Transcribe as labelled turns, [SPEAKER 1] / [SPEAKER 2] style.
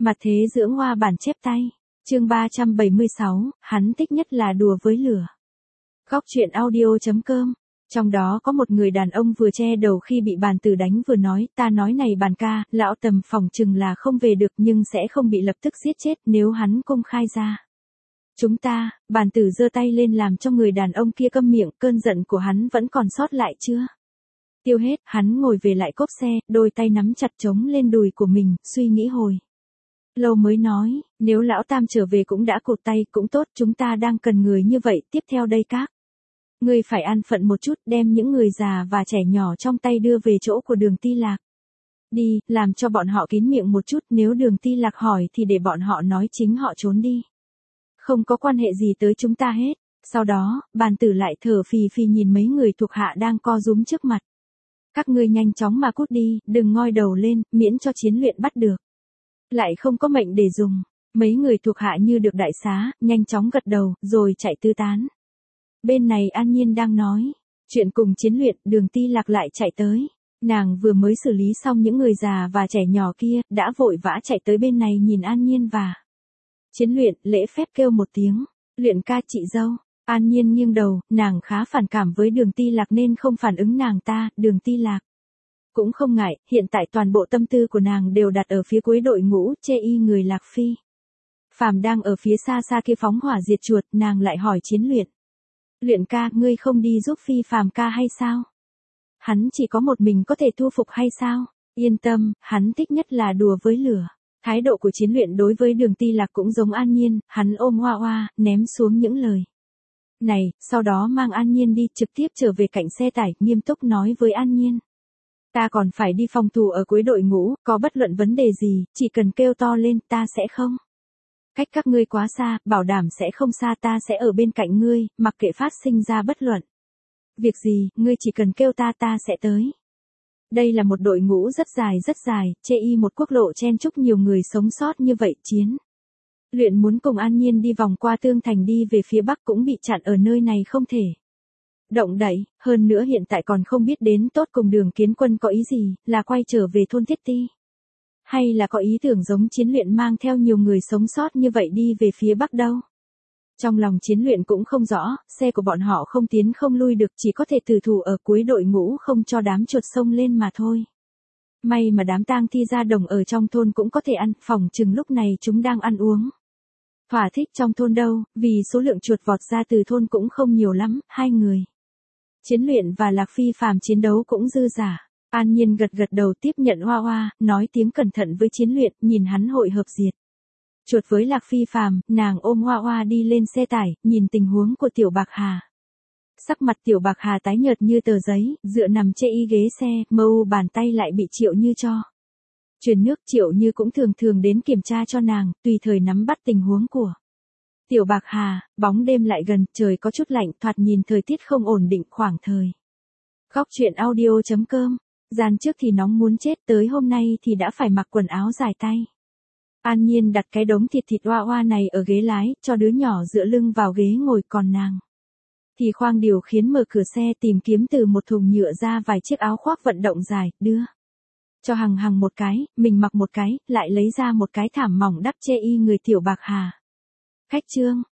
[SPEAKER 1] Mặt thế dưỡng hoa bản chép tay. Chương 376, hắn thích nhất là đùa với lửa. Góc truyện audio.com. Trong đó có một người đàn ông vừa che đầu khi bị bàn tử đánh vừa nói, ta nói này bàn ca, lão Tầm phỏng chừng là không về được nhưng sẽ không bị lập tức giết chết nếu hắn công khai ra. Chúng ta, bàn tử giơ tay lên làm cho người đàn ông kia câm miệng, cơn giận của hắn vẫn còn sót lại chưa? Tiêu hết, hắn ngồi về lại cốp xe, đôi tay nắm chặt trống lên đùi của mình, suy nghĩ hồi lâu mới nói, nếu lão Tam trở về cũng đã cụt tay, cũng tốt, chúng ta đang cần người như vậy, tiếp theo đây các. Ngươi phải an phận một chút, đem những người già và trẻ nhỏ trong tay đưa về chỗ của Đường Ti Lạc. Đi, làm cho bọn họ kín miệng một chút, nếu Đường Ti Lạc hỏi thì để bọn họ nói chính họ trốn đi. Không có quan hệ gì tới chúng ta hết. Sau đó, bàn tử lại thở phì phì nhìn mấy người thuộc hạ đang co rúm trước mặt. Các ngươi nhanh chóng mà cút đi, đừng ngoi đầu lên, miễn cho chiến luyện bắt được. Lại không có mệnh để dùng. Mấy người thuộc hạ như được đại xá, nhanh chóng gật đầu, rồi chạy tứ tán. Bên này An Nhiên đang nói chuyện cùng chiến luyện, Đường Ti Lạc lại chạy tới. Nàng vừa mới xử lý xong những người già và trẻ nhỏ kia, đã vội vã chạy tới bên này nhìn An Nhiên và chiến luyện, lễ phép kêu một tiếng, luyện ca chị dâu. An Nhiên nghiêng đầu, nàng khá phản cảm với Đường Ti Lạc nên không phản ứng nàng ta, Đường Ti Lạc cũng không ngại, hiện tại toàn bộ tâm tư của nàng đều đặt ở phía cuối đội ngũ, chê y người Lạc Phi Phàm đang ở phía xa xa kia phóng hỏa diệt chuột, nàng lại hỏi chiến luyện. Luyện ca, ngươi không đi giúp Phi Phàm ca hay sao? Hắn chỉ có một mình có thể thu phục hay sao? Yên tâm, hắn thích nhất là đùa với lửa. Thái độ của chiến luyện đối với Đường Ti Lạc cũng giống An Nhiên, hắn ôm Hoa Hoa, ném xuống những lời này, sau đó mang An Nhiên đi, trực tiếp trở về cạnh xe tải, nghiêm túc nói với An Nhiên. Ta còn phải đi phòng thủ ở cuối đội ngũ, có bất luận vấn đề gì, chỉ cần kêu to lên, ta sẽ không cách các ngươi quá xa, bảo đảm sẽ không xa, ta sẽ ở bên cạnh ngươi, mặc kệ phát sinh ra bất luận việc gì, ngươi chỉ cần kêu ta, ta sẽ tới. Đây là một đội ngũ rất dài, chê y một quốc lộ chen chúc nhiều người sống sót như vậy, chiến luyện muốn cùng An Nhiên đi vòng qua Tương Thành đi về phía Bắc cũng bị chặn ở nơi này không thể động đậy, hơn nữa hiện tại còn không biết đến tột cùng Đường Kiến Quân có ý gì, là quay trở về thôn Thiết Ti, hay là có ý tưởng giống chiến luyện mang theo nhiều người sống sót như vậy đi về phía Bắc đâu. Trong lòng chiến luyện cũng không rõ, xe của bọn họ không tiến không lui được, chỉ có thể tử thủ ở cuối đội ngũ không cho đám chuột xông lên mà thôi. May mà đám tang thi ra đồng ở trong thôn cũng có thể ăn, phỏng chừng lúc này chúng đang ăn uống thỏa thích trong thôn đâu, vì số lượng chuột vọt ra từ thôn cũng không nhiều lắm, hai người chiến luyện và Lạc Phi Phàm chiến đấu cũng dư dả. An Nhiên gật đầu tiếp nhận Hoa Hoa, nói tiếng cẩn thận với chiến luyện, nhìn hắn hội hợp diệt chuột với Lạc Phi Phàm, nàng ôm Hoa Hoa đi lên xe tải, nhìn tình huống của Tiểu Bạc Hà. Sắc mặt Tiểu Bạc Hà tái nhợt như tờ giấy, dựa nằm chê y ghế xe, mâu bàn tay lại bị Triệu Như cho truyền nước. Triệu Như cũng thường đến kiểm tra cho nàng, tùy thời nắm bắt tình huống của Tiểu Bạc Hà. Bóng đêm lại gần, trời có chút lạnh, thoạt nhìn thời tiết không ổn định khoảng thời. Góc truyện audio.com. Gian trước thì nóng muốn chết, tới hôm nay thì đã phải mặc quần áo dài tay. An Nhiên đặt cái đống thịt Hoa Hoa này ở ghế lái, cho đứa nhỏ dựa lưng vào ghế ngồi, còn nàng thì khoang điều khiển mở cửa xe, tìm kiếm từ một thùng nhựa ra vài chiếc áo khoác vận động dài, đưa cho Hằng một cái, mình mặc một cái, lại lấy ra một cái thảm mỏng đắp che y người Tiểu Bạc Hà. Khách trương,